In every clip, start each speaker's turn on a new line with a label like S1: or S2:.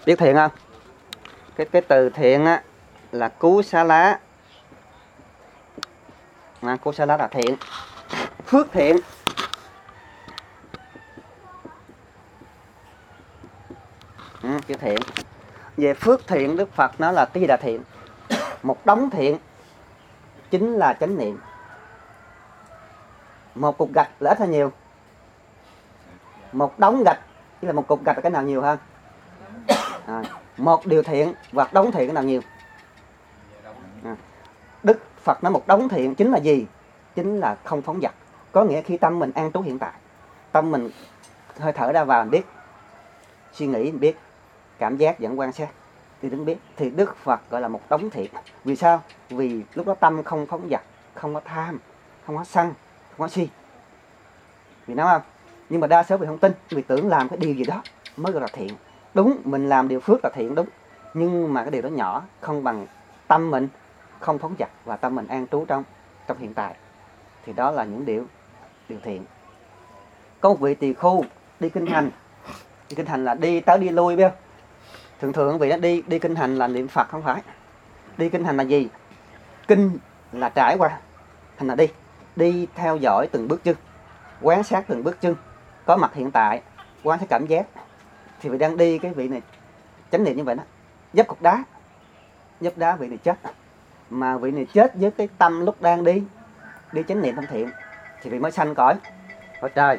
S1: Biết thiện không? Cái từ thiện á là cú xá lá. Cú xá lá là thiện. Phước thiện. Chữ thiện. Về phước thiện, Đức Phật nói là cái gì là thiện? Một đống thiện chính là chánh niệm. Một cục gạch là ít hay nhiều? Một đống gạch chứ là một cục gạch là cái nào nhiều hơn? Một điều thiện và đống thiện cái nào nhiều? Đức Phật nói một đống thiện chính là gì? Chính là không phóng dật. Có nghĩa khi tâm mình an trú hiện tại, tâm mình hơi thở ra vào mình biết, suy nghĩ mình biết, cảm giác vẫn quan sát thì đứng biết, thì Đức Phật gọi là một đống thiện. Vì sao? Vì lúc đó tâm không phóng dật, không có tham, không có sân, không có si. Vì nói không? Nhưng mà đa số vì không tin, vì tưởng làm cái điều gì đó mới gọi là thiện. Đúng, mình làm điều phước là thiện đúng, nhưng mà cái điều đó nhỏ, không bằng tâm mình không phóng dật và tâm mình an trú trong hiện tại, thì đó là những điều thiện. Có một vị tỳ khưu đi kinh hành. Đi kinh hành là đi tới đi lui, biết không? Thường vị đó đi kinh hành là niệm Phật, không phải. Đi kinh hành là gì? Kinh là trải qua, hành là đi theo dõi từng bước chân, quan sát từng bước chân, có mặt hiện tại, quan sát cảm giác. Thì vị đang đi, cái vị này chánh niệm như vậy đó, dấp cục đá, dấp đá, vị này chết. Mà vị này chết với cái tâm lúc đang đi chánh niệm tâm thiện, thì vị mới sanh cõi trời.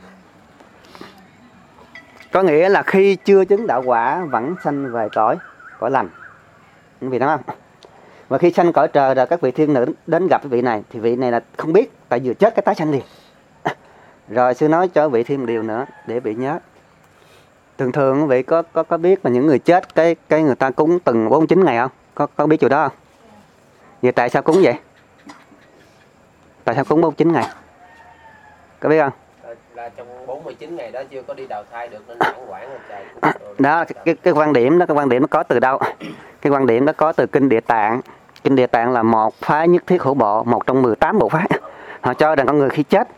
S1: Có nghĩa là khi chưa chứng đạo quả vẫn sanh về cõi lành, vì đó không? Và khi sanh cõi trời rồi các vị thiên nữ đến gặp cái vị này, thì vị này là không biết, tại vừa chết cái tái sanh liền. Rồi sư nói cho vị thêm một điều nữa để bị nhớ. Thường quý vị có biết mà những người chết cái người ta cúng từng 49 ngày không? Có biết chỗ đó không? Vậy tại sao cúng vậy? Tại sao cúng 49 ngày? Có biết không?
S2: Là trong 49 ngày đó chưa có đi đào thai được nên hoảng quản rồi trời.
S1: Đó, cái quan điểm đó, cái quan điểm nó có từ đâu? Cái quan điểm đó có từ Kinh Địa Tạng. Kinh Địa Tạng là một phái nhất thiết hữu bộ, một trong 18 bộ phái. Họ cho rằng con người khi chết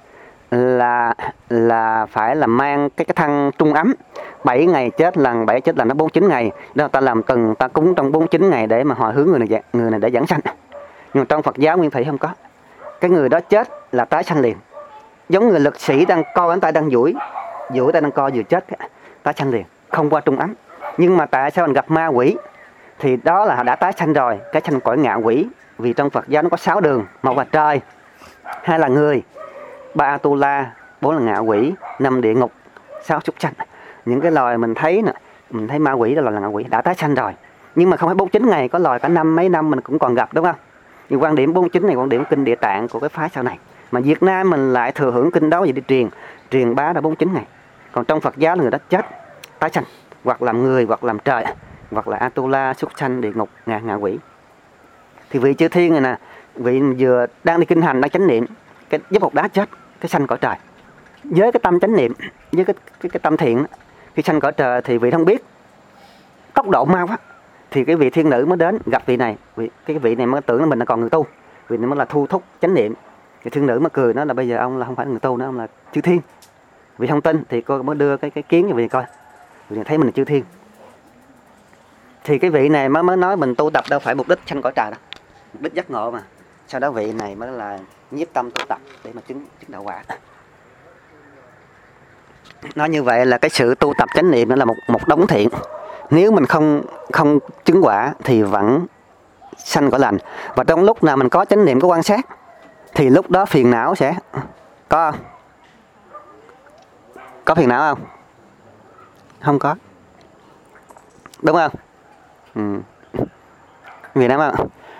S1: là phải là mang cái thân trung ấm, 7 ngày chết lần, 7 chết lần nó 49 ngày. Đó ta làm từng, ta cúng trong 49 ngày để mà hồi hướng người này để giảng sanh. Nhưng trong Phật giáo Nguyên Thủy không có. Cái người đó chết là tái sanh liền. Giống người lực sĩ đang co cánh tay đang duỗi tay đang co vừa chết, tái sanh liền, không qua trung ấm. Nhưng mà tại sao mình gặp ma quỷ? Thì đó là đã tái sanh rồi, cái sanh cõi ngạ quỷ. Vì trong Phật giáo nó có 6 đường, một là trời, hai là người, 3 Atula, 4 là ngạ quỷ, 5 địa ngục, 6 súc sanh. Những cái loài mình thấy nè, mình thấy ma quỷ là loài ngạ quỷ đã tái sanh rồi. Nhưng mà không phải 49 ngày, có loài cả mấy năm mình cũng còn gặp, đúng không? Nhưng quan điểm 49 này quan điểm Kinh Địa Tạng của cái phái sau này. Mà Việt Nam mình lại thừa hưởng kinh đó vậy đi truyền bá đã 49 ngày. Còn trong Phật giáo là người đó chết tái sanh, hoặc làm người, hoặc làm trời, hoặc là Atula, súc sanh, địa ngục, ngạ quỷ. Thì vị chư thiên này nè, vị vừa đang đi kinh hành, đang chánh niệm, cái dấp một đá chết, cái sanh cõi trời. Với cái tâm chánh niệm, với cái tâm thiện, khi sanh cõi trời thì vị không biết tốc độ mau quá, thì cái vị thiên nữ mới đến gặp vị này, cái vị này mới tưởng là mình là còn người tu, vị này mới là thu thúc chánh niệm. Thì thiên nữ mới cười nói là bây giờ ông là không phải người tu nữa, ông là chư thiên. Vì không tin thì cô mới đưa cái kiến cho vị coi, vị thấy mình là chư thiên. Thì cái vị này mới nói mình tu tập đâu phải mục đích sanh cõi trời đâu, mục đích giác ngộ mà. Sau đó vị này mới là nhiếp tâm tu tập để mà chứng đạo quả. Nói như vậy là cái sự tu tập chánh niệm đó là một đống thiện. Nếu mình không chứng quả thì vẫn sanh cõi lành. Và trong lúc nào mình có chánh niệm, có quan sát, thì lúc đó phiền não sẽ có không? Có phiền não không? Không có, đúng không? Vì đó mà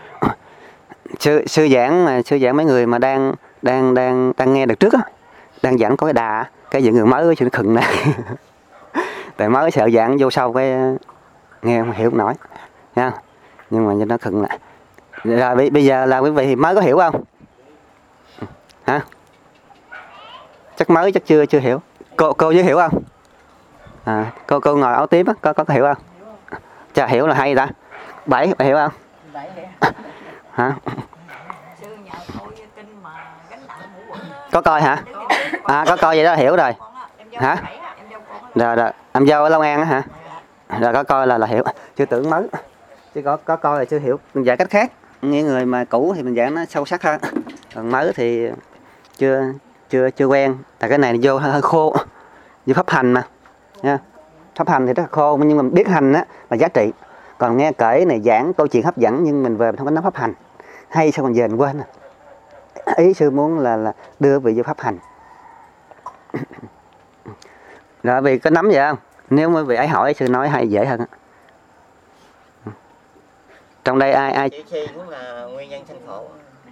S1: sư giảng mấy người mà đang nghe được trước á, đang giảng có cái đà, cái những người mới chứ nó khựng này. Tại mới sợ giảng vô sau cái nghe không hiểu không nổi nha, nhưng mà nó khựng lại. Rồi bây giờ là quý vị mới có hiểu không? Hả? Chắc mới, chắc chưa hiểu. Cô giới hiểu không? Cô ngồi áo tím á, có hiểu không? Chà, hiểu là hay ta. Bảy hiểu không? Hả? Có coi hả? Có coi vậy đó, hiểu rồi. Hả? Rồi, em dâu ở Long An á hả? Rồi có coi là hiểu, chưa tưởng mới, chứ có coi là chưa hiểu. Mình dạy cách khác, những người mà cũ thì mình dạy nó sâu sắc hơn, còn mới thì chưa quen. Tại cái này vô hơi khô, như pháp hành mà nha. Pháp hành thì rất là khô, nhưng mà biết hành á là giá trị. Còn nghe kể này giảng câu chuyện hấp dẫn nhưng mình về mình không có nói pháp hành, hay sao còn về mình quên. Ý sư muốn là đưa vị vô pháp hành. Rồi vì có nắm vậy không? Nếu mà vị ấy hỏi sư nói hay dễ hơn. Trong đây ai
S3: chữ si cũng là nguyên nhân sanh khổ.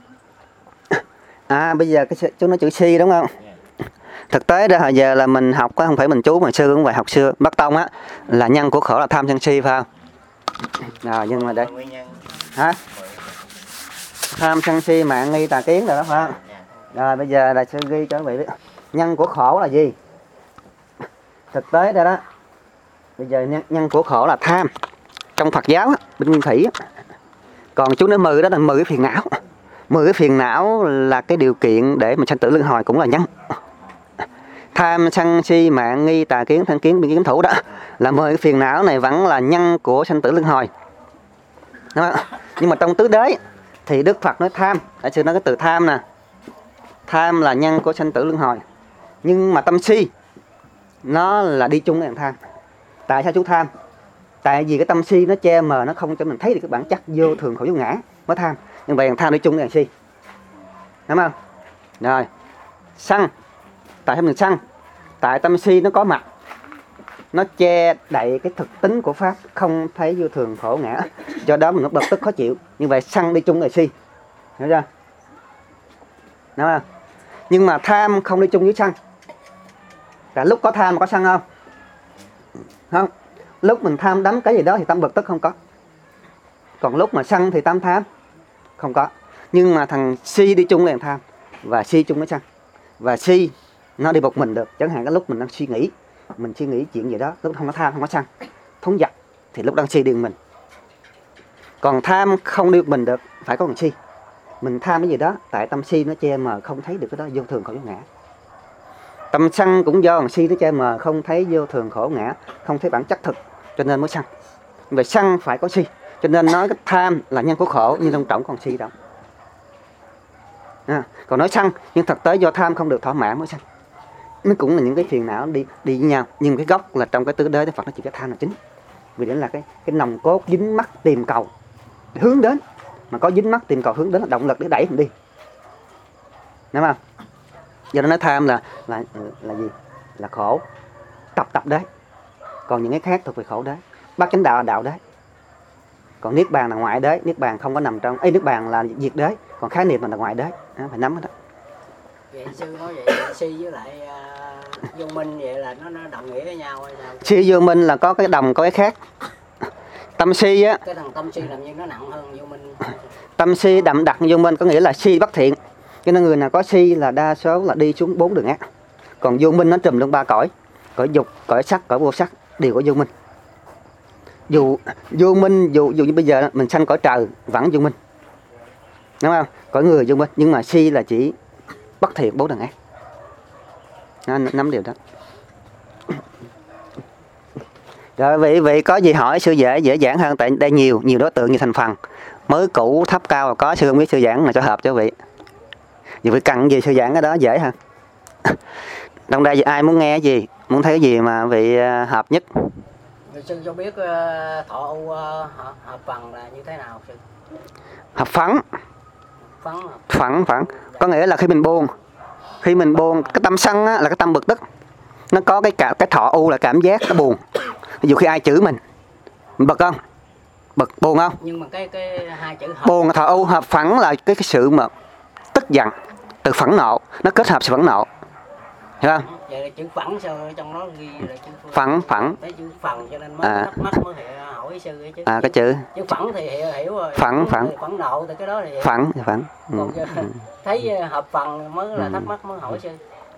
S1: bây giờ chú nói chữ si đúng không? Thực tế ra hồi giờ là mình học á, không phải mình chú mà sư cũng vậy, học xưa Bắc Tông á là nhân của khổ là tham sân si phải không? Rồi nhưng mà đây hả? Tham sân si mạng nghi tà kiến rồi đó phải không? Rồi bây giờ là sư ghi cho quý vị biết nhân của khổ là gì. Thực tế ra đó bây giờ nhân của khổ là tham. Trong Phật giáo á, bên Nguyên Thủy á. Còn chú nói 10 đó là 10 cái phiền não. 10 cái phiền não là cái điều kiện để mình sanh tử luân hồi cũng là nhân. Tham sân si mạng nghi tà kiến thân kiến biên kiến thủ đó là 10 cái phiền não này vẫn là nhân của sanh tử luân hồi. Đúng không? Nhưng mà trong tứ đế thì Đức Phật nói tham, tại sư nói cái từ tham nè. Tham là nhân của sanh tử luân hồi. Nhưng mà tâm si nó là đi chung với tham. Tại sao chú tham? Tại vì cái tâm si nó che mờ, nó không cho mình thấy được cái bản chất vô thường khổ vô ngã mới tham. Nhưng vậy tham đi chung với si. Đúng không? Rồi. Sân. Tại sao mình sân? Tại tâm si nó có mặt, nó che đậy cái thực tính của pháp, không thấy vô thường khổ ngã, do đó mình nó bực tức khó chịu. Như vậy sân đi chung với si, hiểu chưa? Đúng không? Nhưng mà tham không đi chung với sân. Tại lúc có tham mà có sân không? Không. Lúc mình tham đắm cái gì đó thì tâm bực tức không có. Còn lúc mà sân thì tâm tham không có. Nhưng mà thằng si đi chung với tham và si chung với sân. Và si nó đi một mình được. Chẳng hạn cái lúc mình đang suy nghĩ, mình suy nghĩ chuyện gì đó, lúc không có tham không có sân, thống giật thì lúc đang si đi mình. Còn tham không đi một mình được, phải có thằng si. Mình tham cái gì đó, tại tâm si nó che mờ không thấy được cái đó vô thường khổ vô ngã. Tâm sân cũng do thằng si nó che mờ không thấy vô thường khổ ngã, không thấy bản chất thực, cho nên mới sân. Vậy sân phải có si, cho nên nói cái tham là nhân của khổ, nhưng trong trọng còn si đó. Còn nói sân, nhưng thực tế do tham không được thỏa mãn mới sân. Nó cũng là những cái phiền não đi với nhau, nhưng cái gốc là trong cái tứ đế Đức Phật nó chỉ cái tham là chính. Vì đó là cái nòng cốt dính mắc tìm cầu hướng đến, mà có dính mắc tìm cầu hướng đến là động lực để đẩy mình đi, đúng không? Do đó nói tham là gì? Là khổ tập đế. Còn những cái khác thuộc về khổ đế. Bát chánh đạo là đạo đế. Còn niết bàn là ngoại đế. Niết bàn không có nằm trong niết bàn là diệt đế. Còn khái niệm là ngoại đế. Đó, phải nắm hết đó.
S3: Vậy sư nói vậy si với lại vô minh vậy là nó đồng nghĩa với nhau hay sao?
S1: Si vô minh là có cái đồng có cái khác. Tâm si á,
S3: cái thằng tâm si làm như nó nặng hơn vô minh.
S1: Tâm si đậm đặc vô minh có nghĩa là si bất thiện. Cho nên người nào có si là đa số là đi xuống 4 đường ác. Còn vô minh nó trùm luôn 3 cõi. Cõi dục, cõi sắc, cõi vô sắc đều có vô minh. Dù vô minh, dù như bây giờ mình sanh cõi trời vẫn vô minh, đúng không? Cõi người vô minh, nhưng mà si là chỉ bất thiện 4 đường ác. Nó nắm điều đó. Rồi vị có gì hỏi sư dễ giảng hơn, tại đây nhiều đối tượng, nhiều thành phần, mới cũ thấp cao có, sư không biết sư giảng là cho hợp cho vị. Vì vị cần gì sư giảng cái đó dễ hơn. Trong đây ai muốn nghe cái gì, muốn thấy cái gì mà vị hợp nhất.
S3: Sư cho biết thọ u hợp phần là như thế nào sư?
S1: Hợp phẫn.
S3: Phẫn
S1: Có nghĩa là khi mình buồn, cái tâm sân á, là cái tâm bực tức. Nó có cái thọ u là cảm giác nó buồn. Ví dụ khi ai chửi mình bực không? Bực buồn không?
S3: Nhưng mà cái hai chữ hợp.
S1: Buồn, thọ u. Hợp phẫn là cái sự mà tức giận, từ phẫn nộ, nó kết hợp sự phẫn nộ. Hiểu không?
S3: Vậy là chữ phẫn sao trong đó ghi là chữ
S1: phẫn.
S3: Cái chữ phần cho nên mới thắc mắc mới hỏi sư ấy chứ.
S1: Cái chữ
S3: phẫn thì hiểu rồi.
S1: Phẫn
S3: nộ thì cái đó thì
S1: phẫn.
S3: Còn thấy hợp phần mới là thắc mắc mới hỏi sư.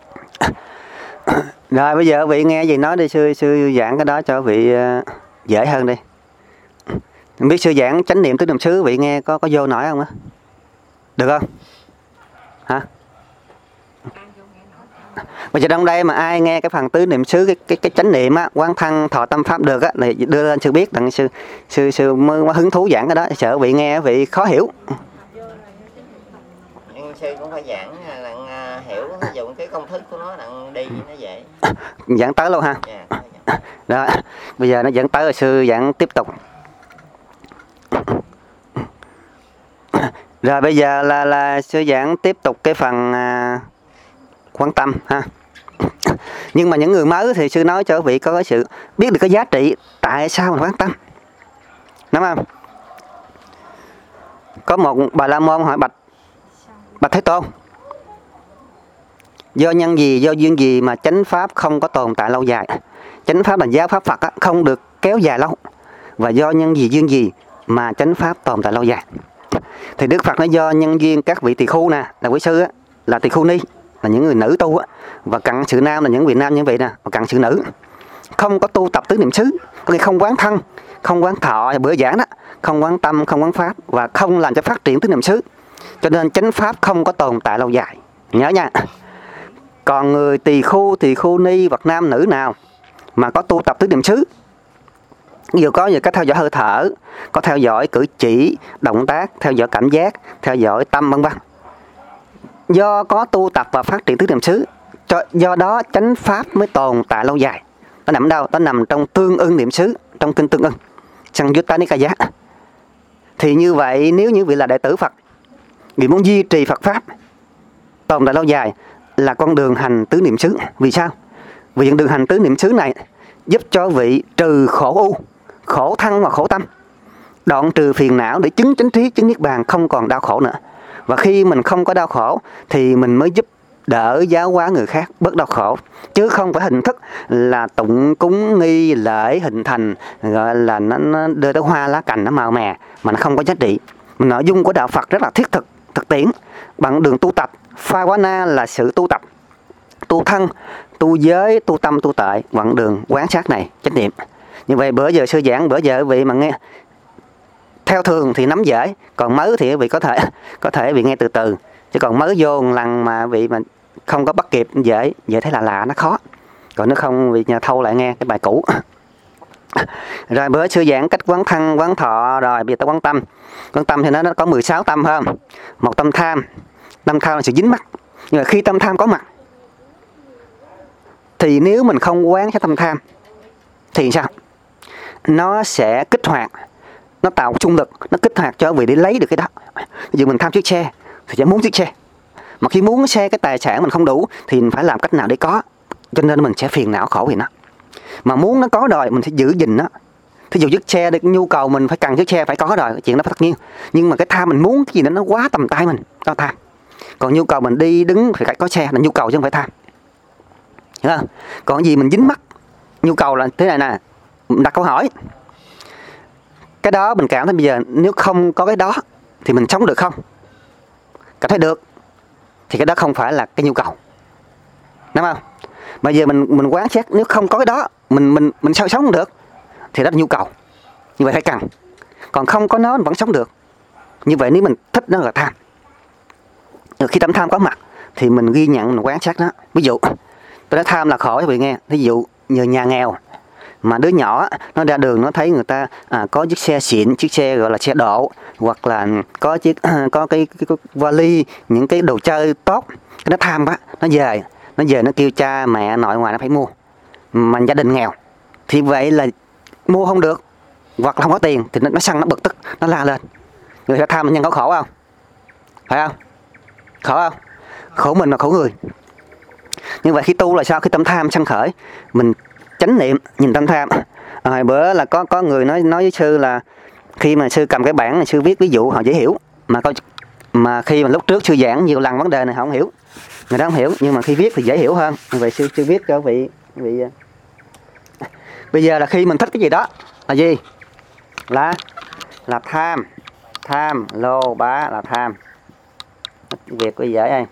S1: Rồi bây giờ vị nghe gì nói đi, sư giảng cái đó cho vị dễ hơn đi. Không biết sư giảng chánh niệm tứ niệm xứ vị nghe có vô nổi không á? Được không? Hả? Bây giờ trong đây mà ai nghe cái phần tứ niệm xứ, cái chánh niệm á, quán thân thọ tâm pháp được á, là đưa lên sư biết, đặng sư mới hứng thú giảng cái đó, sợ vị nghe vị khó hiểu.
S4: Nhưng sư cũng phải giảng là hiểu dùng cái công thức của nó đặng đi nó dễ.
S1: Giảng tới luôn ha.
S4: Yeah,
S1: đó, bây giờ nó dẫn tới rồi sư giảng tiếp tục. Rồi bây giờ là sư giảng tiếp tục cái phần quán tâm ha. Nhưng mà những người mới thì sư nói cho quý vị có cái sự biết được cái giá trị tại sao mình quán tâm, đúng không? Có một bà la môn hỏi bạch Thế Tôn, do nhân gì, do duyên gì mà chánh pháp không có tồn tại lâu dài? Chánh pháp là giáo pháp Phật á, không được kéo dài lâu. Và do nhân gì, duyên gì mà chánh pháp tồn tại lâu dài? Thì Đức Phật nói do nhân duyên các vị tỳ khu nè, là quý sư á, là tỳ khu ni, là những người nữ tu á, và cận sự nam là những vị nam như vậy nè, và cận sự nữ không có tu tập tứ niệm xứ, có nghĩa không quán thân, không quán thọ, bữa giảng đó, không quán tâm, không quán pháp, và không làm cho phát triển tứ niệm xứ, cho nên chánh pháp không có tồn tại lâu dài. Nhớ nha. Còn người tỳ khu ni hoặc nam nữ nào mà có tu tập tứ niệm xứ, ví dụ có cách theo dõi hơi thở, có theo dõi cử chỉ, động tác, theo dõi cảm giác, theo dõi tâm vân vân, do có tu tập và phát triển tứ niệm xứ, do đó chánh pháp mới tồn tại lâu dài. Nó nằm đâu? Nó nằm trong tương ưng niệm xứ, trong kinh tương ưng Sanjutta Nikaya. Thì như vậy nếu như vị là đệ tử Phật, vì muốn duy trì Phật pháp tồn tại lâu dài là con đường hành tứ niệm xứ. Vì sao? Vì đường hành tứ niệm xứ này giúp cho vị trừ khổ u, khổ thân và khổ tâm, đoạn trừ phiền não để chứng chánh trí, chứng niết bàn, không còn đau khổ nữa. Và khi mình không có đau khổ thì mình mới giúp đỡ giáo hóa người khác bớt đau khổ, chứ không phải hình thức là tụng cúng nghi lễ hình thành, gọi là nó đưa tới hoa lá cành, nó màu mè mà nó không có giá trị. Nội dung của đạo Phật rất là thiết thực, thực tiễn, bằng đường tu tập. Phavana là sự tu tập, tu thân, tu giới, tu tâm, tu tuệ, bằng đường quán sát này, chánh niệm. Như vậy bữa giờ sư giảng, bữa giờ vị mà nghe theo thường thì nắm dễ, còn mới thì vị có thể vị nghe từ từ, chứ còn mới vô một lần mà vị mà không có bắt kịp dễ thấy là lạ, nó khó. Còn nếu không vị nhà thâu lại nghe cái bài cũ. Rồi bữa sư giảng cách quán thân, quán thọ, rồi bây giờ ta quán tâm. Quán tâm thì nó có 16 tâm hơn. Một tâm tham. Tâm tham là sự dính mắc. Nhưng mà khi tâm tham có mặt thì nếu mình không quán cái tâm tham thì sao? Nó sẽ kích hoạt, nó tạo trung lực, nó kích hoạt cho vị để lấy được cái đó. Ví dụ mình tham chiếc xe thì sẽ muốn chiếc xe, mà khi muốn xe cái tài sản mình không đủ thì mình phải làm cách nào để có, cho nên mình sẽ phiền não khổ vì nó. Mà muốn nó có rồi mình sẽ giữ gìn nó. Thí dụ chiếc xe, cái nhu cầu mình phải cần chiếc xe phải có rồi, cái chuyện đó phải tất nhiên. Nhưng mà cái tham mình muốn cái gì đó nó quá tầm tay mình, đó tham. Còn nhu cầu mình đi đứng phải có xe là nhu cầu chứ không phải tham. Hiểu không? Còn gì mình dính mắc nhu cầu là thế này nè, đặt câu hỏi. Cái đó mình cảm thấy bây giờ nếu không có cái đó thì mình sống được không? Cảm thấy được thì cái đó không phải là cái nhu cầu, đúng không? Bây giờ mình quán xét nếu không có cái đó mình sao sống được thì đó là nhu cầu, như vậy phải cần. Còn không có nó mình vẫn sống được. Như vậy nếu mình thích nó là tham. Rồi khi tâm tham có mặt thì mình ghi nhận, mình quán sát nó. Ví dụ tôi nói tham là khổ cho quý vị nghe. Ví dụ như nhà nghèo mà đứa nhỏ nó ra đường nó thấy người ta có chiếc xe xịn, chiếc xe gọi là xe độ, hoặc là có cái vali, những cái đồ chơi tốt, nó tham quá, nó về nó kêu cha mẹ nội ngoại nó phải mua, mà gia đình nghèo thì vậy là mua không được, hoặc là không có tiền thì nó săn, nó bực tức, nó la lên. Người ta tham nhân có khổ không? Phải không? Khổ không? Khổ mình mà khổ người. Nhưng vậy khi tu là sao? Khi tâm tham sanh khởi, mình chánh niệm nhìn tâm tham. Hồi bữa là có người nói với sư là khi mà sư cầm cái bảng này sư viết ví dụ họ dễ hiểu, mà khi mà lúc trước sư giảng nhiều lần vấn đề này họ không hiểu, người đó không hiểu, nhưng mà khi viết thì dễ hiểu hơn. Vậy sư viết cho vị bây giờ là khi mình thích cái gì đó là gì? Là tham, lô bá là tham. Việc có dễ đây.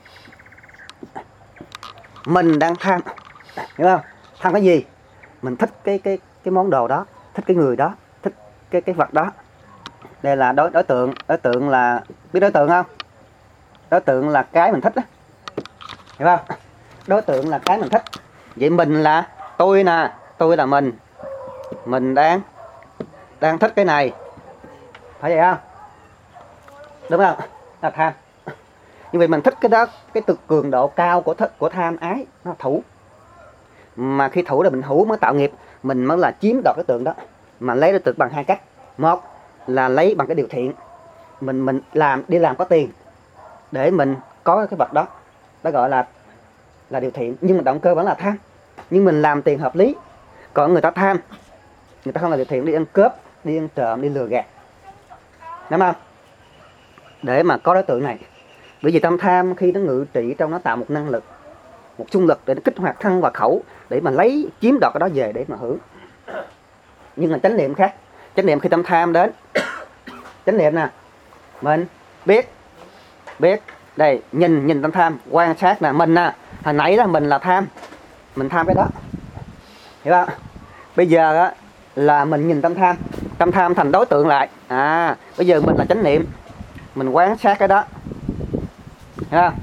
S1: Mình đang tham, hiểu không? Tham cái gì? Mình thích cái món đồ đó, thích cái người đó, thích cái vật đó. Đây là đối tượng là biết đối tượng không? Đối tượng là cái mình thích đó, hiểu không? đối tượng là cái mình thích. Vậy mình là tôi nè, tôi là mình đang thích cái này, phải vậy không? Đúng không? Là tham. Nhưng vì mình thích cái đó, cái cường độ cao của tham ái nó thủ. Mà khi thủ là mình thủ mới tạo nghiệp, mình mới là chiếm đoạt đối tượng đó. Mà lấy đối tượng bằng hai cách. Một là lấy bằng cái điều thiện, mình đi làm có tiền để mình có cái vật đó, đó gọi là điều thiện, nhưng mà động cơ vẫn là tham. Nhưng mình làm tiền hợp lý. Còn người ta tham, người ta không là điều thiện, đi ăn cướp, đi ăn trộm, đi lừa gạt, đúng không? Để mà có đối tượng này. Bởi vì tâm tham khi nó ngự trị trong nó tạo một năng lực, một xung lực để nó kích hoạt thân và khẩu, để mà lấy chiếm đoạt cái đó về để mà hưởng. Nhưng mà chánh niệm khác. Chánh niệm khi tâm tham đến, chánh niệm nè, mình biết đây, nhìn tâm tham, quan sát nè, mình nè, hồi nãy là mình là tham, mình tham cái đó, hiểu không? Bây giờ á là mình nhìn tâm tham thành đối tượng lại. Bây giờ mình là chánh niệm, mình quan sát cái đó, hiểu không?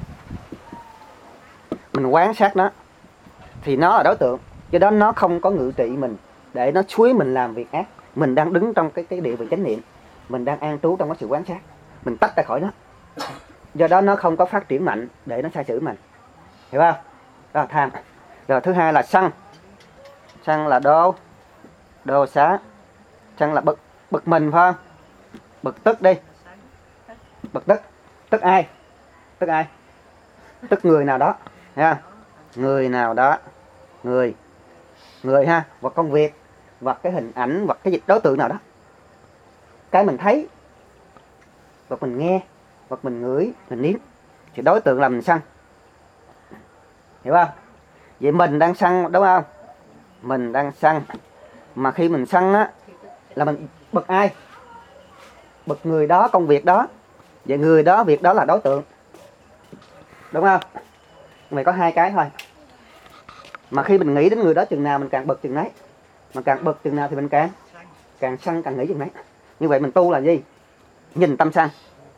S1: Mình quan sát nó thì nó là đối tượng, do đó nó không có ngự trị mình để nó xúi mình làm việc ác. Mình đang đứng trong cái địa vị chánh niệm, mình đang an trú trong cái sự quan sát, mình tách ra khỏi nó, do đó nó không có phát triển mạnh để nó sai sử mình, hiểu không? Đó là tham. Rồi thứ hai là sân. Sân là đô xá. Sân là bực mình, phải không? Bực tức đi. Bực tức ai? Tức người nào đó, ha? Người nào đó, người ha, hoặc công việc, hoặc cái hình ảnh, hoặc cái đối tượng nào đó. Cái mình thấy, hoặc mình nghe, hoặc mình ngửi, mình nếm, thì đối tượng là mình sân, hiểu không? Vậy mình đang sân, đúng không? Mình đang sân. Mà khi mình sân á là mình bực ai? Bực người đó, công việc đó. Vậy người đó, việc đó là đối tượng, đúng không? Mày có hai cái thôi. Mà khi mình nghĩ đến người đó chừng nào mình càng bực chừng nấy. Mà càng bực chừng nào thì mình càng sân, càng nghĩ chừng nấy. Như vậy mình tu là gì? Nhìn tâm sân.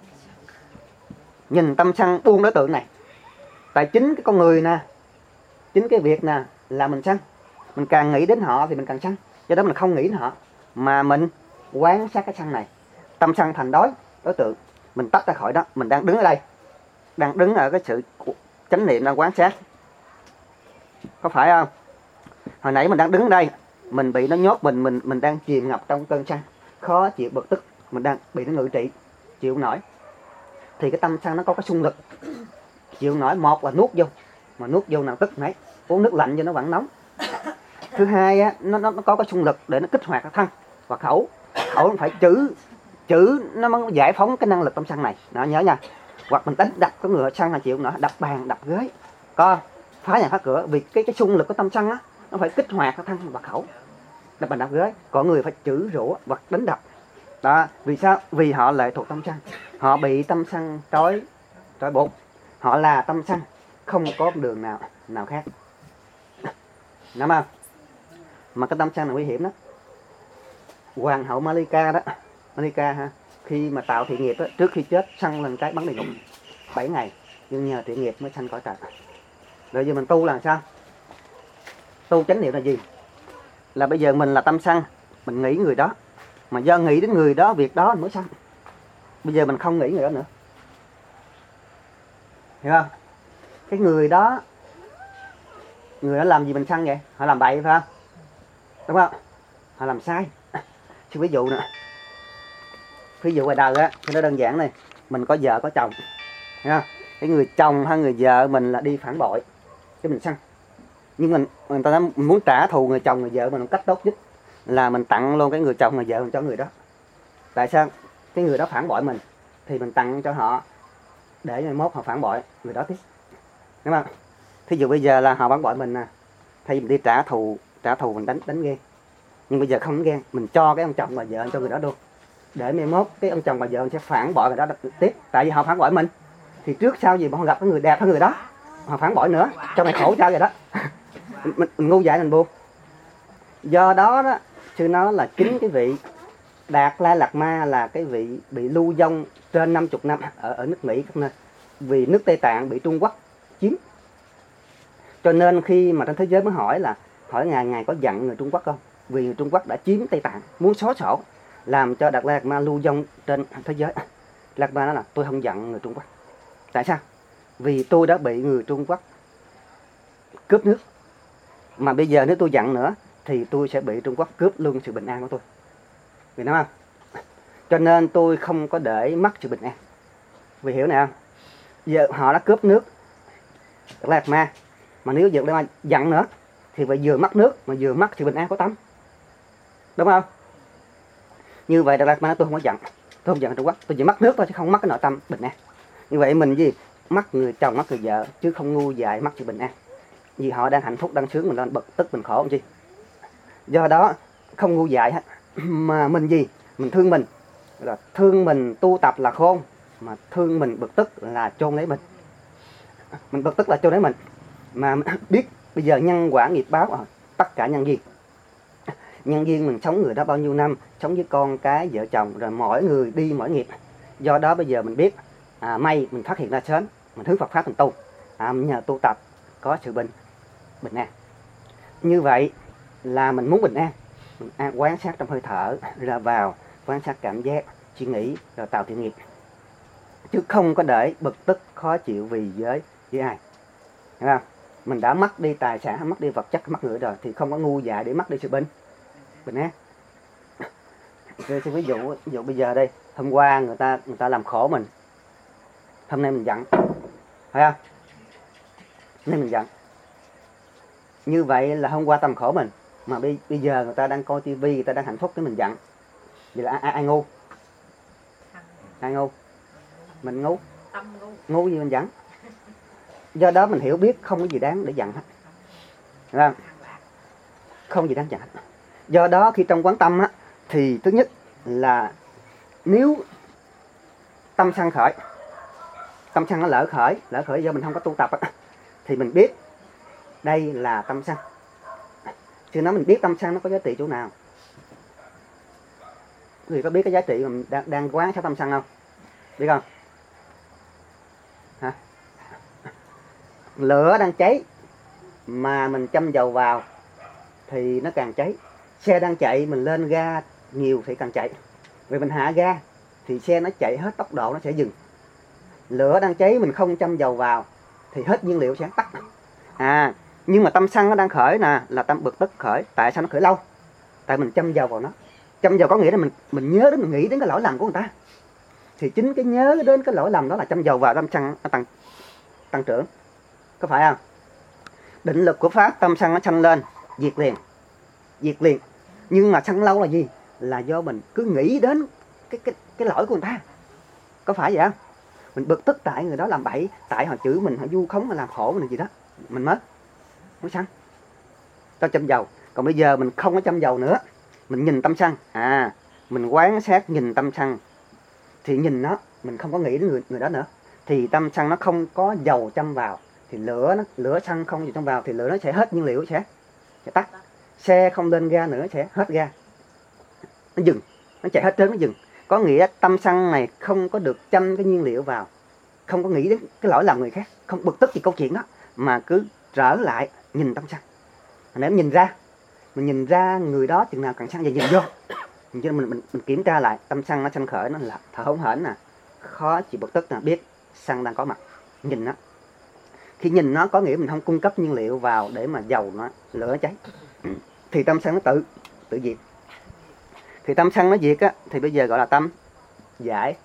S1: Nhìn tâm sân buông đối tượng này. Tại chính cái con người nè, chính cái việc nè là mình sân. Mình càng nghĩ đến họ thì mình càng sân. Do đó mình không nghĩ đến họ, mà mình quan sát cái sân này. Tâm sân thành đối tượng. Mình tách ra khỏi đó. Mình đang đứng ở đây, đang đứng ở cái sự chánh niệm, đang quan sát, có phải không? Hồi nãy mình đang đứng ở đây, mình bị nó nhốt mình đang chìm ngập trong cơn sân, khó chịu, bực tức, mình đang bị nó ngự trị, chịu không nổi. Thì cái tâm sân nó có cái xung lực, chịu không nổi. Một là nuốt vô, mà nuốt vô nào tức nấy, uống nước lạnh cho nó vẫn nóng. Thứ hai á, nó có cái xung lực để nó kích hoạt cái thân và khẩu nó phải chữ nó mới giải phóng cái năng lực tâm sân này, nó nhớ nha. Hoặc mình đánh đập cái người sân là chịu không nổi, đập bàn, đập ghế, có phá nhà phá cửa, vì cái xung lực của tâm sân á, nó phải kích hoạt cái thân và khẩu, đập bàn đập ghế. Có người phải chửi rủa hoặc đánh đập đó. Vì sao? Vì họ lệ thuộc tâm sân, họ bị tâm sân trói buộc, họ là tâm sân, không có đường nào khác, đúng không? Mà cái tâm sân là nguy hiểm đó. Hoàng hậu Malika đó, Malika ha, khi mà tạo thiện nghiệp đó, trước khi chết sân lên cái bắn địa ngục 7 ngày, nhưng nhờ thiện nghiệp mới sanh cõi trời. Rồi giờ mình tu là sao? Tu chánh niệm là gì? Là bây giờ mình là tâm sân, mình nghĩ người đó, mà do nghĩ đến người đó, việc đó mới sân. Bây giờ mình không nghĩ người đó nữa, hiểu không? Cái người đó làm gì mình sân vậy? Họ làm bậy phải không? Đúng không? Họ làm sai. Chứ ví dụ nè, ví dụ ngoài đời á, thì nó đơn giản này, mình có vợ có chồng, thấy không? Cái người chồng hay người vợ mình là đi phản bội, cái mình sân. Nhưng người ta muốn trả thù người chồng người vợ mình một cách tốt nhất là mình tặng luôn cái người chồng người vợ mình cho người đó. Tại sao? Cái người đó phản bội mình thì mình tặng cho họ để mai mốt họ phản bội người đó tiếp, đúng không? Thí dụ bây giờ là họ phản bội mình nè, thay vì mình đi trả thù mình đánh ghen, nhưng bây giờ không ghen, mình cho cái ông chồng và vợ cho người đó luôn, để mai mốt cái ông chồng và vợ sẽ phản bội người đó tiếp. Tại vì họ phản bội mình thì trước sau gì mà họ gặp cái người đẹp hơn người đó, họ phản bội nữa, cho mày khổ cho vậy đó. mình ngu dại mình buồn. Do đó đó, sư nói là chính cái vị Đạt Lai Lạt Ma là cái vị bị lưu vong trên 50 năm ở nước Mỹ các nơi, vì nước Tây Tạng bị Trung Quốc chiếm. Cho nên khi mà trên thế giới mới hỏi ngài có giận người Trung Quốc không? Vì người Trung Quốc đã chiếm Tây Tạng, muốn xóa sổ, làm cho Đạt Lai Lạt Ma lưu vong trên thế giới. Lạt Ma nói là tôi không giận người Trung Quốc. Tại sao? Vì tôi đã bị người Trung Quốc cướp nước. Mà bây giờ nếu tôi giận nữa thì tôi sẽ bị Trung Quốc cướp luôn sự bình an của tôi. Vì nói không? Cho nên tôi không có để mất sự bình an. Vì hiểu này không? Giờ họ đã cướp nước Đạt Lai Lạt Ma, mà nếu Đạt Lai Lạt Ma giận nữa thì phải vừa mất nước mà vừa mất sự bình an của tâm. Đúng không? Như vậy Đạt Lai Lạt Ma nói tôi không có giận. Tôi không giận Trung Quốc, tôi chỉ mất nước thôi chứ không mất cái nội tâm bình an. Như vậy mình gì? Mất người chồng, mất người vợ, chứ không ngu dại mất sự bình an. Vì họ đang hạnh phúc, đang sướng, mình lên bực tức, mình khổ làm chi. Do đó không ngu dại hết. Mà mình gì? Mình thương mình. Là thương mình tu tập là khôn, mà thương mình bực tức là chôn lấy mình. Mình bực tức là chôn lấy mình. Mà biết bây giờ nhân quả nghiệp báo, tất cả nhân duyên. Nhân duyên mình sống người đó bao nhiêu năm, sống với con cái, vợ chồng, rồi mỗi người đi mỗi nghiệp. Do đó bây giờ mình biết, may mình phát hiện ra sớm, mình hướng Phật pháp mình tu, nhờ tu tập có sự bình an. Như vậy là mình muốn bình an, mình quán sát trong hơi thở ra vào, quan sát cảm giác, suy nghĩ rồi tạo thiện nghiệp, chứ không có để bực tức khó chịu vì với ai. Hiểu không? Mình đã mất đi tài sản, mất đi vật chất, mất người rồi thì không có ngu dại để mất đi sự bình an. Tôi xin ví dụ bây giờ đây, hôm qua người ta làm khổ mình, hôm nay mình giận, phải không? Nên mình giận. Như vậy là hôm qua tâm khổ mình, mà bây giờ người ta đang coi tivi, người ta đang hạnh phúc cái mình giận. Vậy là ai ngu? Ai ngu? Mình ngu. Ngu gì mình giận? Do đó mình hiểu biết không có gì đáng để giận hết. Đúng không? Không gì đáng giận hết. Do đó khi trong quán tâm á, thì thứ nhất là nếu tâm sân khởi, tâm sân nó lỡ khởi do mình không có tu tập á, thì mình biết đây là tâm sân. Chứ nói mình biết tâm sân nó có giá trị chỗ nào? Quý vị có biết cái giá trị mà mình đang quán sát tâm sân không? Biết không? Hả? Lửa đang cháy mà mình châm dầu vào thì nó càng cháy. Xe đang chạy mình lên ga nhiều thì càng chạy. Vì mình hạ ga thì xe nó chạy hết tốc độ, nó sẽ dừng. Lửa đang cháy mình không châm dầu vào thì hết nhiên liệu sẽ tắt. Nhưng mà tâm sân nó đang khởi nè, là tâm bực tức khởi. Tại sao nó khởi lâu? Tại mình châm dầu vào nó. Châm dầu có nghĩa là mình nhớ đến, mình nghĩ đến cái lỗi lầm của người ta. Thì chính cái nhớ đến cái lỗi lầm đó là châm dầu vào, tâm sân nó tăng trưởng. Có phải không? Định lực của Pháp, tâm sân nó sanh lên, diệt liền. Nhưng mà sân lâu là gì? Là do mình cứ nghĩ đến cái lỗi của người ta. Có phải vậy không? Mình bực tức tại người đó làm bậy, tại họ chửi mình, họ vu khống, họ làm khổ mình gì đó, mình mới sân. Tao châm dầu. Còn bây giờ mình không có châm dầu nữa, mình nhìn tâm sân, mình quán sát nhìn tâm sân, thì nhìn nó, mình không có nghĩ đến người đó nữa, thì tâm sân nó không có dầu châm vào, thì lửa sân không gì châm vào thì lửa nó sẽ hết nhiên liệu, sẽ tắt. Xe không lên ga nữa sẽ hết ga, nó dừng, nó chạy hết trơn, nó dừng. Có nghĩa tâm sân này không có được châm cái nhiên liệu vào, không có nghĩ đến cái lỗi lầm người khác, không bực tức gì câu chuyện đó, mà cứ trở lại nhìn tâm sân. Nếu mình nhìn ra người đó chừng nào càng sân, và nhìn vô, cho nên mình kiểm tra lại tâm sân nó sanh khởi, nó là thở hổn hển nè, khó chịu bực tức nè, biết sân đang có mặt, nhìn nó. Khi nhìn nó có nghĩa mình không cung cấp nhiên liệu vào để mà dầu nó, lửa nó cháy, thì tâm sân nó tự diệt. Thì tâm sân nó diệt á, thì bây giờ gọi là tâm giải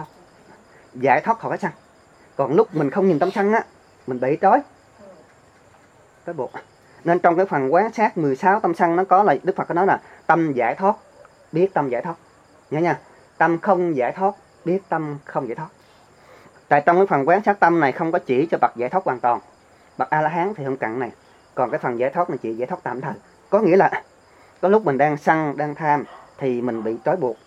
S1: thoát khỏi cái sân. Còn lúc mình không nhìn tâm sân á, mình bị trói buộc. Nên trong cái phần quán sát 16 tâm sân nó có là Đức Phật có nói là tâm giải thoát, biết tâm giải thoát. Nhớ nha, tâm không giải thoát, biết tâm không giải thoát. Tại trong cái phần quán sát tâm này không có chỉ cho bậc giải thoát hoàn toàn. Bậc A-la-hán thì không cần này. Còn cái phần giải thoát này chỉ giải thoát tạm thời. Có nghĩa là có lúc mình đang sân, đang tham thì mình bị trói buộc.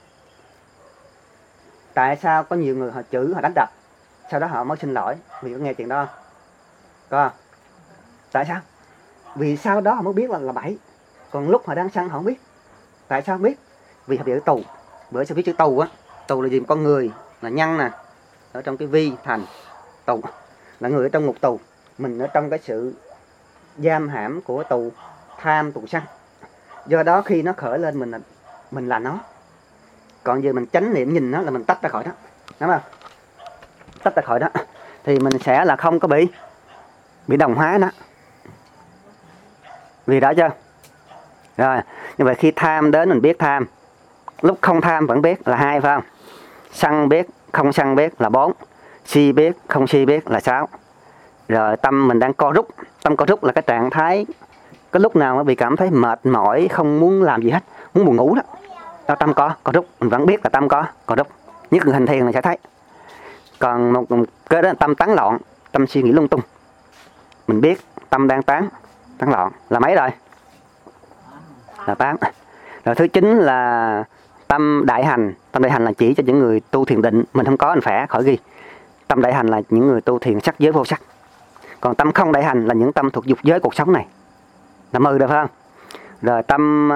S1: Tại sao có nhiều người họ chửi, họ đánh đập, sau đó họ mới xin lỗi? Vì có nghe chuyện đó không? Có. Tại sao? Vì sau đó họ mới biết là bậy. Còn lúc họ đang sân họ không biết. Tại sao không biết? Vì họ bị ở tù. Bởi sao biết chữ tù á? Tù là gì? Con người là nhân nè, ở trong cái vi thành tù, là người ở trong ngục tù, mình ở trong cái sự giam hãm của tù tham tù sân. Do đó khi nó khởi lên mình là nó. Còn giờ mình chánh niệm nhìn nó là mình tách ra khỏi đó, đúng không? Tách ra khỏi đó thì mình sẽ là không có bị đồng hóa nó. Vì đó chưa? Rồi, như vậy khi tham đến mình biết tham, lúc không tham vẫn biết là 2, phải không? Sân biết, không sân biết là 4, si biết, không si biết là 6. Rồi tâm mình đang co rút. Tâm co rút là cái trạng thái cái lúc nào nó bị cảm thấy mệt mỏi, không muốn làm gì hết, muốn buồn ngủ đó. Đó tâm co rút, mình vẫn biết là tâm co rút. Nhất là hành thiền mình sẽ thấy. Còn một cái đó là tâm tán loạn, tâm suy nghĩ lung tung. Mình biết tâm đang tán loạn là mấy rồi? Là 8. Rồi thứ 9 là tâm đại hành. Tâm đại hành là chỉ cho những người tu thiền định. Mình không có anh phải khỏi ghi. Tâm đại hành là những người tu thiền sắc giới vô sắc. Còn tâm không đại hành là những tâm thuộc dục giới cuộc sống này. Là 10 được phải không? Rồi tâm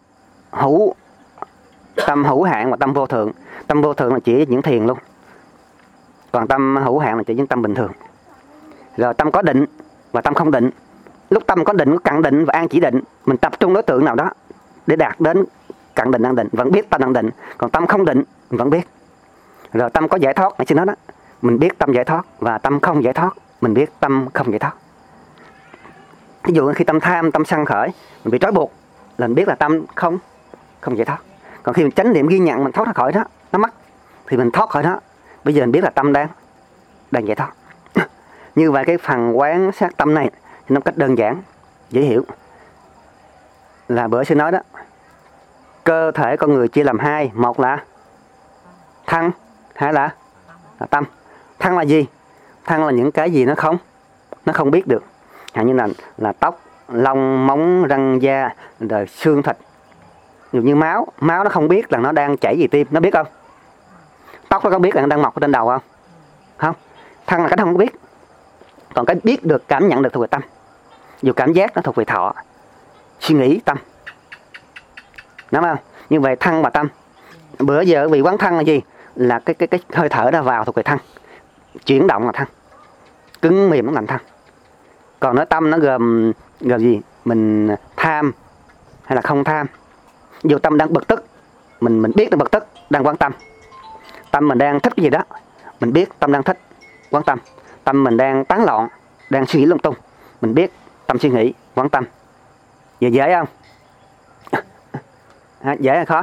S1: hữu hạn và tâm vô thượng. Tâm vô thượng là chỉ những thiền luôn. Còn tâm hữu hạn là chỉ những tâm bình thường. Rồi tâm có định và tâm không định. Lúc tâm có định, có cận định và an chỉ định, mình tập trung đối tượng nào đó để đạt đến cận định, an định, vẫn biết tâm đang định. Còn tâm không định, mình vẫn biết. Rồi tâm có giải thoát, nãy xin nói đó, mình biết tâm giải thoát. Và tâm không giải thoát, mình biết tâm không giải thoát. Ví dụ khi tâm tham, tâm sân khởi, mình bị trói buộc, là mình biết là tâm không giải thoát. Còn khi mình chánh niệm ghi nhận, mình thoát ra khỏi đó, nó mất, thì mình thoát khỏi đó. Bây giờ mình biết là tâm đang giải thoát. Như vậy cái phần quán sát tâm này thì nó cách đơn giản, dễ hiểu. Là bữa sư nói đó, cơ thể con người chia làm 2. Một là thân, 2 là tâm. Thân là gì? Thân là những cái gì nó không biết được. Như là tóc, lông, móng, răng, da, rồi xương thịt. Ví dụ như máu nó không biết là nó đang chảy gì tim, nó biết không? Tóc nó có biết là nó đang mọc ở trên đầu không? Không. Thân là cái nó không biết. Còn cái biết được, cảm nhận được thuộc về tâm. Dù cảm giác nó thuộc về thọ, suy nghĩ tâm, đúng không? Như vậy thân và tâm. Bữa giờ vì quán thân là gì? Là cái hơi thở nó vào thuộc về thân, chuyển động là thân, cứng mềm nó thành thân. Còn nói tâm nó gồm gì? Mình tham hay là không tham. Dù tâm đang bực tức, mình biết đang bực tức, đang quan tâm. Tâm mình đang thích cái gì đó, mình biết tâm đang thích, quan tâm. Tâm mình đang tán loạn, đang suy nghĩ lung tung, mình biết tâm suy nghĩ, quan tâm. Vậy dễ không? Dễ hay khó?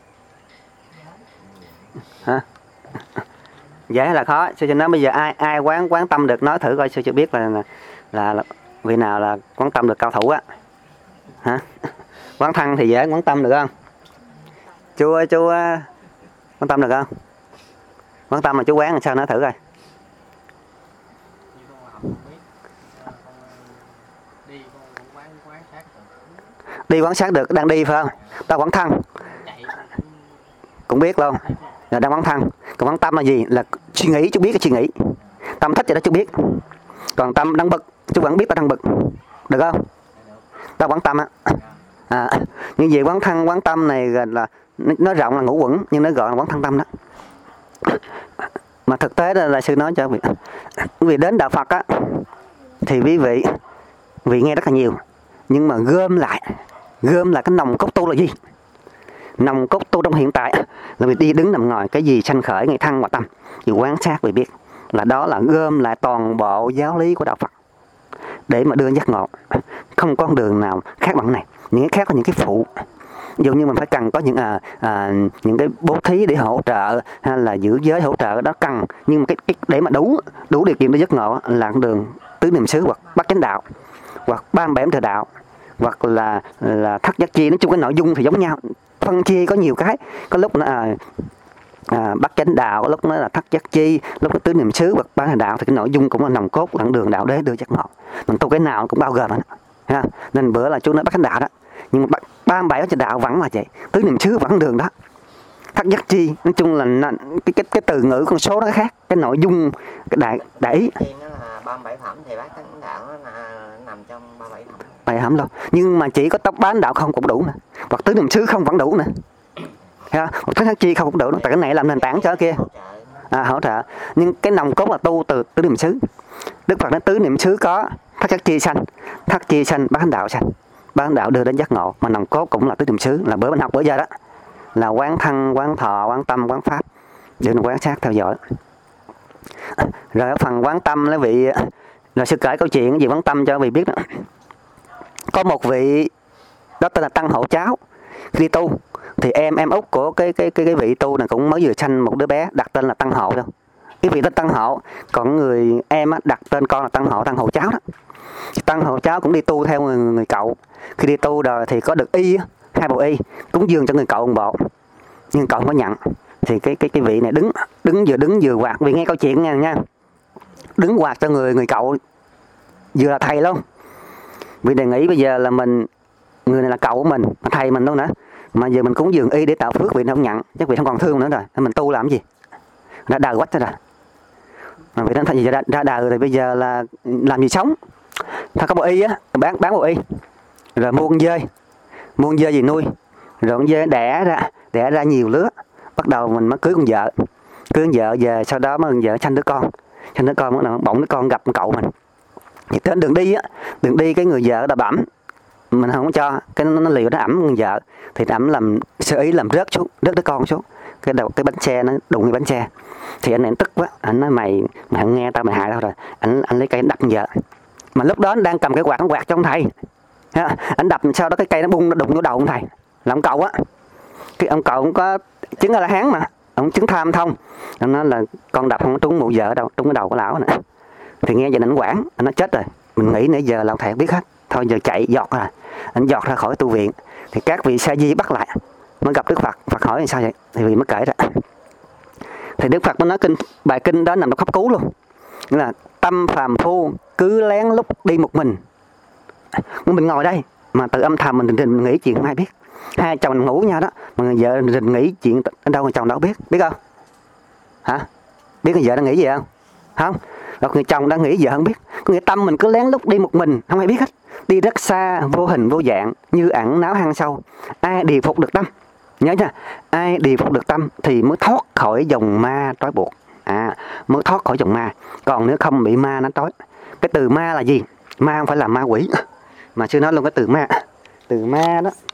S1: Hả? Dễ hay là khó? Sư cho nói bây giờ ai quán tâm được, nói thử coi sư cho biết là vị nào là quán tâm được cao thủ á. Hả? Quán thân thì dễ, quán tâm được không? Chú quán tâm được không? Quán tâm mà chú quán làm sao nói thử coi. Đi quán sát được, đang đi phải không? Ta quán thân cũng biết luôn, là đang quán thân. Còn quán tâm là gì? Là suy nghĩ, chú biết cái suy nghĩ. Tâm thích vậy đó chú biết. Còn tâm đang bực, chú vẫn biết ta đang bực, được không? Ta quán tâm á. Như vậy quán thân, quán tâm này là nó rộng là ngũ quẩn, nhưng nó gọi là quán thân tâm đó. Mà thực tế là sư nói cho quý vị đến đạo Phật á, thì quý vị nghe rất là nhiều, nhưng mà gom lại cái nòng cốt tu là gì? Nòng cốt tu trong hiện tại là vì đi đứng nằm ngồi, cái gì sanh khởi ngay thân và tâm, vì quan sát vì biết là đó là gom lại toàn bộ giáo lý của đạo Phật để mà đưa giác ngộ. Không có con đường nào khác bằng này. Những cái khác là những cái phụ. Ví dụ như mình phải cần có những cái bố thí để hỗ trợ, hay là giữ giới hỗ trợ, đó cần. Nhưng mà cái để mà đủ điều kiện để giác ngộ là con đường tứ niệm xứ, hoặc bát chánh đạo, hoặc 37 trời đạo, hoặc là thất giác chi. Nói chung cái nội dung thì giống nhau, phân chia có nhiều cái. Có lúc nó bát chánh đạo, có lúc nó là thất giác chi, lúc nó tứ niệm xứ hoặc bát chánh đạo, thì cái nội dung cũng là nòng cốt, là đường đạo đế đưa giác ngộ. Mình tu cái nào cũng bao gồm đó. Nên bữa là chú nói bát chánh đạo đó, nhưng mà 37 trời đạo vẫn là vậy, tứ niệm xứ vẫn đường đó, thất giác chi. Nói chung là cái từ ngữ con số nó khác, cái nội dung cái đại ý.
S4: Nó là 37 phẩm thì bát chánh đạo nó nằm trong 37 phẩm.
S1: 7 phẩm đâu, nhưng mà chỉ có tóc bán đạo không cũng đủ nữa, hoặc tứ niệm xứ không vẫn đủ nữa, hoặc thất giác chi không cũng đủ nữa. Tại cái này làm nền tảng cho cái kia hỗ trợ. Nhưng cái nòng cốt là tu từ tứ niệm xứ. Đức Phật nói tứ niệm xứ có thất chi sanh bán đạo sanh, bán đạo đưa đến giác ngộ, mà nòng cốt cũng là tứ niệm xứ, là bữa mình học bữa giờ đó, là quán thân, quán thọ, quán tâm, quán pháp, để mình quan sát theo dõi. Rồi ở phần quán tâm lấy vị, rồi sư kể câu chuyện gì quán tâm cho vị biết đó. Có một vị đó tên là Tăng Hộ Cháo đi tu, thì em út của cái vị tu này cũng mới vừa sanh một đứa bé, đặt tên là Tăng Hộ đâu. Cái vị tên Tăng Hộ, còn người em á, đặt tên con là Tăng Hộ Cháo đó. Tăng Hộ Cháo cũng đi tu theo người cậu. Khi đi tu rồi thì có được y, 2 bộ y, cúng dường cho người cậu một bộ, nhưng cậu không có nhận. Thì cái vị này đứng vừa quạt, vì nghe câu chuyện nha, đứng quạt cho người cậu, vừa là thầy luôn. Vì đề nghị bây giờ là mình, người này là cậu của mình, thầy mình luôn nữa, mà giờ mình cúng dường y để tạo phước, vị không nhận, chắc vị không còn thương nữa rồi, mình tu làm gì, đã đời quách rồi. Mà vị nói gì ra đời thì bây giờ là làm gì sống. Thôi có bộ y á, bán bộ y, rồi mua con dơi gì nuôi, rồi con dơi đẻ ra nhiều lứa, bắt đầu mình mới cưới con vợ về, sau đó mới con vợ sanh đứa con bỗng đứa con gặp cậu mình. Thì trên đường đi cái người vợ đã bẩm, mình không có cho, cái nó liều nó ẩm con vợ, thì ẩm làm sơ ý làm rớt đứa con xuống cái bánh xe, nó đụng cái bánh xe. Thì anh này tức quá, anh nói mày không nghe tao, mày hại tao rồi. Anh lấy cây đập con vợ, mà lúc đó anh đang cầm cái quạt, nó quạt cho ông thầy. Anh đập sau đó cái cây nó bung, nó đụng vô đầu ông thầy, là ông cậu á. Cái ông cậu cũng có chứng là hán mà, ông chứng tham thông, ông nói là con đập không có trúng mụ vợ đâu, trúng cái đầu của lão này. Thì nghe vậy anh quảng, anh nói chết rồi, mình nghĩ nãy giờ là ông thầy biết hết, thôi giờ chạy giọt ra, anh giọt ra khỏi tu viện. Thì các vị sa di bắt lại, mới gặp Đức Phật hỏi là sao vậy, thì vị mới kể ra. Thì Đức Phật mới nói bài kinh đó nằm trong khắp cứu luôn, nghĩa là tâm phàm phu cứ lén lút đi một mình ngồi đây mà tự âm thầm mình nghĩ chuyện không ai biết. Hai chồng ngủ nhau đó, mà người vợ rình nghĩ chuyện ở đâu, người chồng đâu biết không? Hả? Biết người vợ đang nghĩ gì không? Không. Rồi người chồng đang nghĩ vợ không biết. Có nghĩa tâm mình cứ lén lút đi một mình, không ai biết hết. Đi rất xa, vô hình vô dạng, như ẩn náu hang sâu. Ai điều phục được tâm, nhớ nha, ai điều phục được tâm thì mới thoát khỏi dòng ma trói buộc. Mới thoát khỏi dòng ma. Còn nếu không bị ma nó trói. Cái từ ma là gì? Ma không phải là ma quỷ, mà sư nói luôn cái từ ma. Từ ma đó